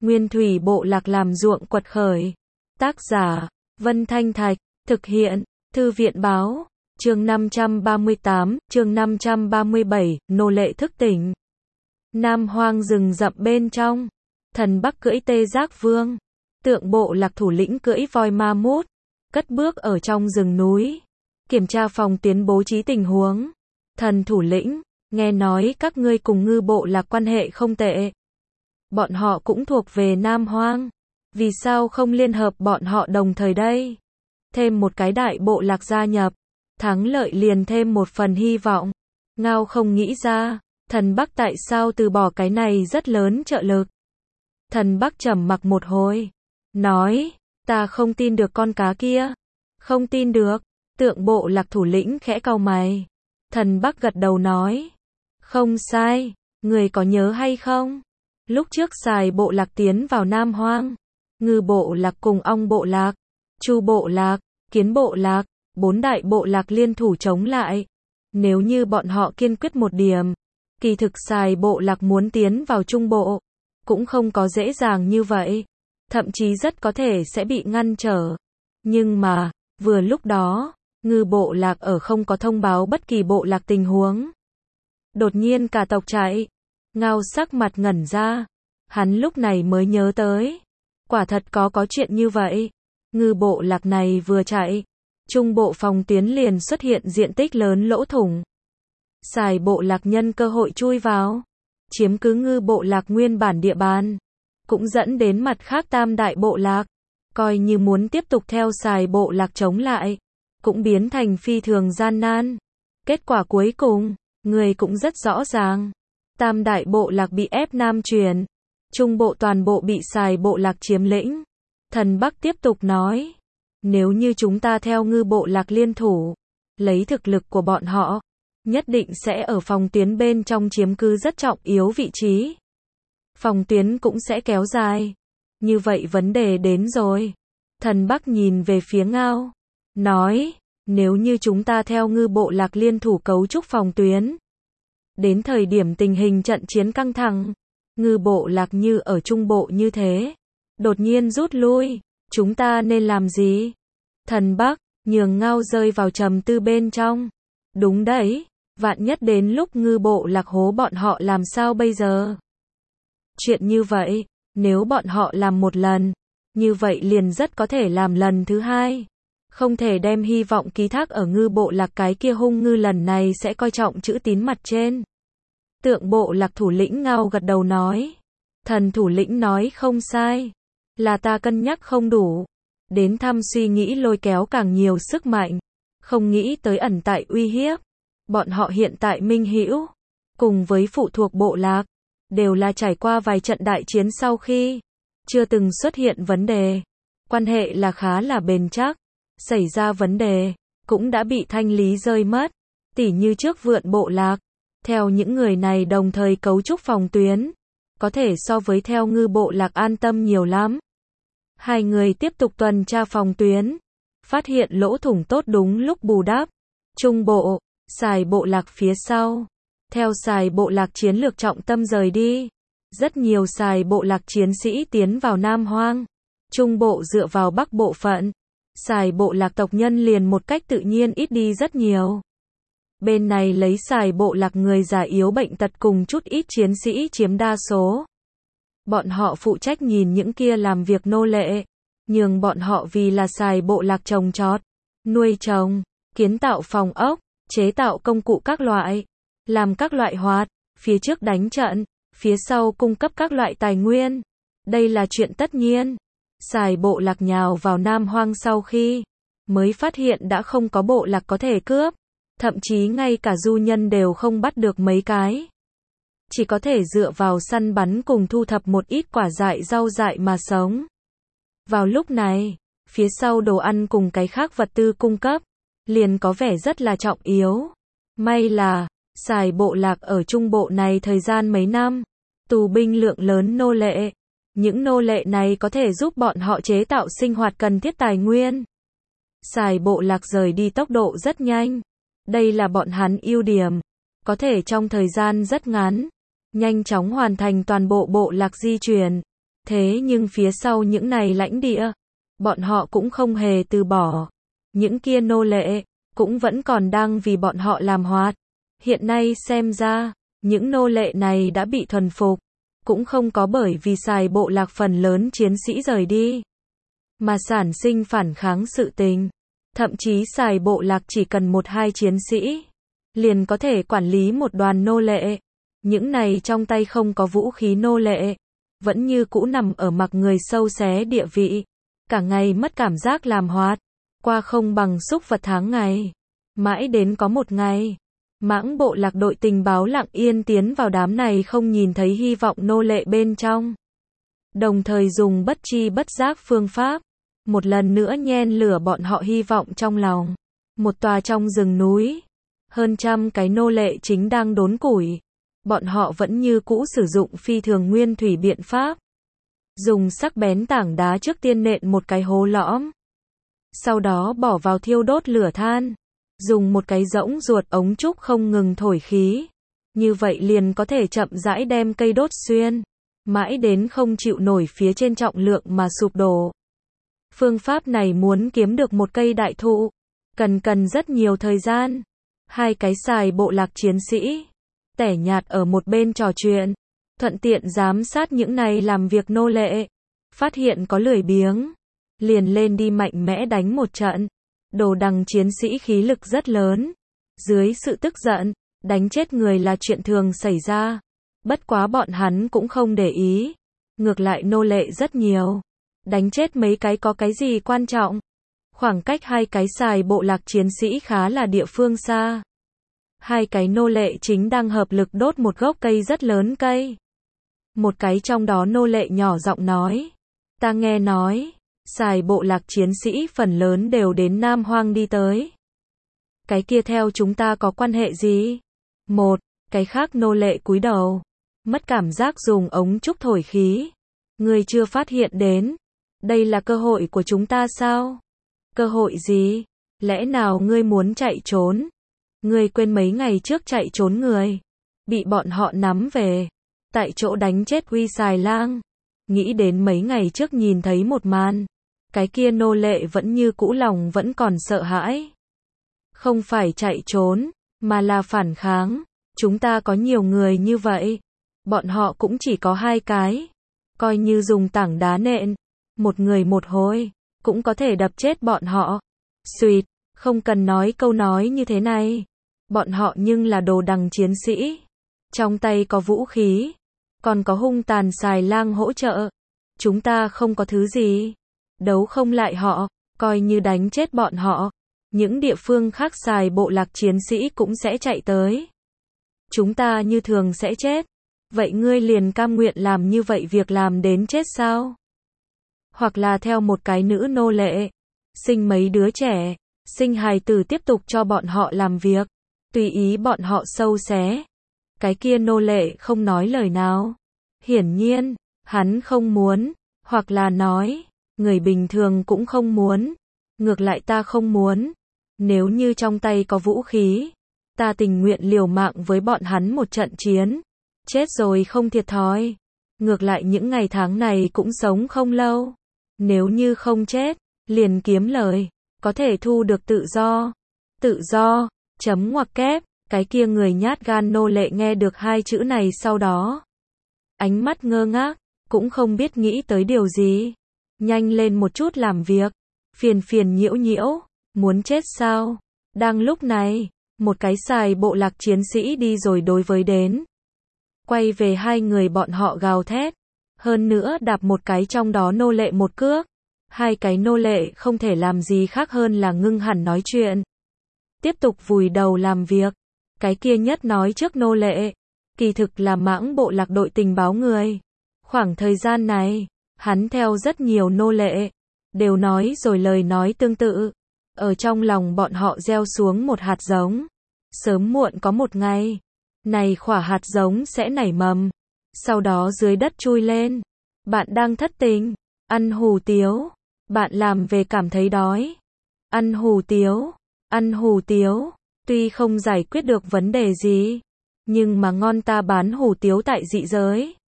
Nguyên thủy bộ lạc làm ruộng quật khởi. Tác giả, Vân Thanh Thạch, thực hiện, Thư viện báo, chương 538, chương 537, nô lệ thức tỉnh. Nam hoang rừng rậm bên trong, thần Bắc cưỡi tê giác vương, tượng bộ lạc thủ lĩnh cưỡi voi ma mút, cất bước ở trong rừng núi, kiểm tra phòng tuyến bố trí tình huống. Thần thủ lĩnh, nghe nói các ngươi cùng ngư bộ lạc quan hệ không tệ. Bọn họ cũng thuộc về Nam hoang. Vì sao không liên hợp bọn họ đồng thời đây? Thêm một cái đại bộ lạc gia nhập, thắng lợi liền thêm một phần hy vọng. Ngao không nghĩ ra, thần Bắc tại sao từ bỏ cái này rất lớn trợ lực. Thần Bắc trầm mặc một hồi, nói, ta không tin được con cá kia. Không tin được, tượng bộ lạc thủ lĩnh khẽ cau mày. Thần Bắc gật đầu nói, không sai, người có nhớ hay không? Lúc trước Sài bộ lạc tiến vào Nam hoang, Ngư bộ lạc cùng Ong bộ lạc, Chu bộ lạc, Kiến bộ lạc, 4 đại bộ lạc liên thủ chống lại. Nếu như bọn họ kiên quyết một điểm, kỳ thực Sài bộ lạc muốn tiến vào Trung bộ, cũng không có dễ dàng như vậy. Thậm chí rất có thể sẽ bị ngăn trở. Nhưng mà, vừa lúc đó, Ngư bộ lạc ở không có thông báo bất kỳ bộ lạc tình huống. Đột nhiên cả tộc chạy. Ngao sắc mặt ngẩn ra. Hắn lúc này mới nhớ tới. Quả thật có chuyện như vậy. Ngư bộ lạc này vừa chạy, Trung bộ phòng tuyến liền xuất hiện diện tích lớn lỗ thủng. Sài bộ lạc nhân cơ hội chui vào, chiếm cứ Ngư bộ lạc nguyên bản địa bàn, cũng dẫn đến mặt khác tam đại bộ lạc, coi như muốn tiếp tục theo Sài bộ lạc chống lại, cũng biến thành phi thường gian nan. Kết quả cuối cùng, người cũng rất rõ ràng. Tam đại bộ lạc bị ép nam truyền, Trung bộ toàn bộ bị Sài bộ lạc chiếm lĩnh. Thần Bắc tiếp tục nói, nếu như chúng ta theo Ngư bộ lạc liên thủ, lấy thực lực của bọn họ, nhất định sẽ ở phòng tuyến bên trong chiếm cứ rất trọng yếu vị trí. Phòng tuyến cũng sẽ kéo dài. Như vậy vấn đề đến rồi. Thần Bắc nhìn về phía Ngao, nói, nếu như chúng ta theo Ngư bộ lạc liên thủ cấu trúc phòng tuyến, đến thời điểm tình hình trận chiến căng thẳng, Ngư bộ lạc như ở Trung bộ như thế, đột nhiên rút lui, chúng ta nên làm gì? Thần Bắc, nhường Ngao rơi vào trầm tư bên trong. Đúng đấy, vạn nhất đến lúc Ngư bộ lạc hố bọn họ làm sao bây giờ? Chuyện như vậy, nếu bọn họ làm một lần, như vậy liền rất có thể làm lần thứ hai. Không thể đem hy vọng ký thác ở Ngư bộ lạc, cái kia hung ngư lần này sẽ coi trọng chữ tín mặt trên. Tượng bộ lạc thủ lĩnh Ngao gật đầu nói. Thần thủ lĩnh nói không sai. Là ta cân nhắc không đủ. Đến thăm suy nghĩ lôi kéo càng nhiều sức mạnh. Không nghĩ tới ẩn tại uy hiếp. Bọn họ hiện tại minh hữu, cùng với phụ thuộc bộ lạc, đều là trải qua vài trận đại chiến sau khi chưa từng xuất hiện vấn đề. Quan hệ là khá là bền chắc. Xảy ra vấn đề, cũng đã bị thanh lý rơi mất. Tỉ như trước Vượn bộ lạc. Theo những người này đồng thời cấu trúc phòng tuyến, có thể so với theo Ngư bộ lạc an tâm nhiều lắm. Hai người tiếp tục tuần tra phòng tuyến, phát hiện lỗ thủng tốt đúng lúc bù đắp. Trung bộ, Sài bộ lạc phía sau. Theo Sài bộ lạc chiến lược trọng tâm rời đi, rất nhiều Sài bộ lạc chiến sĩ tiến vào Nam hoang. Trung bộ dựa vào Bắc bộ phận, Sài bộ lạc tộc nhân liền một cách tự nhiên ít đi rất nhiều. Bên này lấy Sài bộ lạc người già yếu bệnh tật cùng chút ít chiến sĩ chiếm đa số. Bọn họ phụ trách nhìn những kia làm việc nô lệ, nhường bọn họ vì là Sài bộ lạc trồng trọt, nuôi trồng, kiến tạo phòng ốc, chế tạo công cụ các loại, làm các loại hoạt, phía trước đánh trận, phía sau cung cấp các loại tài nguyên. Đây là chuyện tất nhiên. Sài bộ lạc nhào vào Nam hoang sau khi mới phát hiện đã không có bộ lạc có thể cướp. Thậm chí ngay cả du nhân đều không bắt được mấy cái. Chỉ có thể dựa vào săn bắn cùng thu thập một ít quả dại rau dại mà sống. Vào lúc này, phía sau đồ ăn cùng cái khác vật tư cung cấp, liền có vẻ rất là trọng yếu. May là, Sài bộ lạc ở Trung bộ này thời gian mấy năm, tù binh lượng lớn nô lệ. Những nô lệ này có thể giúp bọn họ chế tạo sinh hoạt cần thiết tài nguyên. Sài bộ lạc rời đi tốc độ rất nhanh. Đây là bọn hắn ưu điểm. Có thể trong thời gian rất ngắn, nhanh chóng hoàn thành toàn bộ bộ lạc di chuyển. Thế nhưng phía sau những này lãnh địa, bọn họ cũng không hề từ bỏ. Những kia nô lệ, cũng vẫn còn đang vì bọn họ làm hoạt. Hiện nay xem ra, những nô lệ này đã bị thuần phục, cũng không có bởi vì xài bộ lạc phần lớn chiến sĩ rời đi, mà sản sinh phản kháng sự tình. Thậm chí xài bộ lạc chỉ cần 1-2 chiến sĩ, liền có thể quản lý một đoàn nô lệ. Những này trong tay không có vũ khí nô lệ, vẫn như cũ nằm ở mặc người sâu xé địa vị. Cả ngày mất cảm giác làm hoạt, qua không bằng súc vật tháng ngày. Mãi đến có một ngày, Mãng bộ lạc đội tình báo lặng yên tiến vào đám này không nhìn thấy hy vọng nô lệ bên trong. Đồng thời dùng bất chi bất giác phương pháp, một lần nữa nhen lửa bọn họ hy vọng trong lòng. Một tòa trong rừng núi, hơn 100 cái nô lệ chính đang đốn củi. Bọn họ vẫn như cũ sử dụng phi thường nguyên thủy biện pháp. Dùng sắc bén tảng đá trước tiên nện một cái hố lõm. Sau đó bỏ vào thiêu đốt lửa than. Dùng một cái rỗng ruột ống trúc không ngừng thổi khí. Như vậy liền có thể chậm rãi đem cây đốt xuyên. Mãi đến không chịu nổi phía trên trọng lượng mà sụp đổ. Phương pháp này muốn kiếm được một cây đại thụ, cần rất nhiều thời gian. Hai cái xài bộ lạc chiến sĩ, tẻ nhạt ở một bên trò chuyện, thuận tiện giám sát những này làm việc nô lệ. Phát hiện có lười biếng, liền lên đi mạnh mẽ đánh một trận. Đồ đằng chiến sĩ khí lực rất lớn. Dưới sự tức giận, đánh chết người là chuyện thường xảy ra. Bất quá bọn hắn cũng không để ý. Ngược lại nô lệ rất nhiều. Đánh chết mấy cái có cái gì quan trọng. Khoảng cách hai cái xài bộ lạc chiến sĩ khá là địa phương xa. Hai cái nô lệ chính đang hợp lực đốt một gốc cây rất lớn cây. Một cái trong đó nô lệ nhỏ giọng nói. Ta nghe nói, xài bộ lạc chiến sĩ phần lớn đều đến Nam Hoang đi tới. Cái kia theo chúng ta có quan hệ gì? Một, cái khác nô lệ cúi đầu. Mất cảm giác dùng ống trúc thổi khí. Người chưa phát hiện đến. Đây là cơ hội của chúng ta sao? Cơ hội gì? Lẽ nào ngươi muốn chạy trốn? Ngươi quên mấy ngày trước chạy trốn người. Bị bọn họ nắm về. Tại chỗ đánh chết Uy Xài Lang. Nghĩ đến mấy ngày trước nhìn thấy một màn. Cái kia nô lệ vẫn như cũ lòng vẫn còn sợ hãi. Không phải chạy trốn, mà là phản kháng. Chúng ta có nhiều người như vậy. Bọn họ cũng chỉ có 2 cái. Coi như dùng tảng đá nện. Một người một hồi, cũng có thể đập chết bọn họ. Xuyệt, không cần nói câu nói như thế này. Bọn họ nhưng là đồ đằng chiến sĩ. Trong tay có vũ khí. Còn có hung tàn xài lang hỗ trợ. Chúng ta không có thứ gì. Đấu không lại họ, coi như đánh chết bọn họ. Những địa phương khác xài bộ lạc chiến sĩ cũng sẽ chạy tới. Chúng ta như thường sẽ chết. Vậy ngươi liền cam nguyện làm như vậy việc làm đến chết sao? Hoặc là theo một cái nữ nô lệ, sinh mấy đứa trẻ, sinh hài tử tiếp tục cho bọn họ làm việc, tùy ý bọn họ sâu xé. Cái kia nô lệ không nói lời nào. Hiển nhiên, hắn không muốn, hoặc là nói, người bình thường cũng không muốn. Ngược lại ta không muốn. Nếu như trong tay có vũ khí, ta tình nguyện liều mạng với bọn hắn một trận chiến. Chết rồi không thiệt thòi. Ngược lại những ngày tháng này cũng sống không lâu. Nếu như không chết, liền kiếm lời, có thể thu được tự do. Tự do, chấm ngoặc kép, cái kia người nhát gan nô lệ nghe được 2 chữ này sau đó. Ánh mắt ngơ ngác, cũng không biết nghĩ tới điều gì. Nhanh lên một chút làm việc, phiền nhiễu nhiễu, muốn chết sao? Đang lúc này, một cái xài bộ lạc chiến sĩ đi rồi đối với đến. Quay về 2 người bọn họ gào thét. Hơn nữa đạp một cái trong đó nô lệ một cước. 2 cái nô lệ không thể làm gì khác hơn là ngưng hẳn nói chuyện. Tiếp tục vùi đầu làm việc. Cái kia nhất nói trước nô lệ. Kỳ thực là Mãng bộ lạc đội tình báo người. Khoảng thời gian này, hắn theo rất nhiều nô lệ. Đều nói rồi lời nói tương tự. Ở trong lòng bọn họ gieo xuống một hạt giống. Sớm muộn có một ngày. Này quả hạt giống sẽ nảy mầm. Sau đó dưới đất chui lên. Bạn đang thất tình. Ăn hủ tiếu. Bạn làm về cảm thấy đói. Ăn hủ tiếu. Ăn hủ tiếu. Tuy không giải quyết được vấn đề gì. Nhưng mà ngon ta bán hủ tiếu tại dị giới.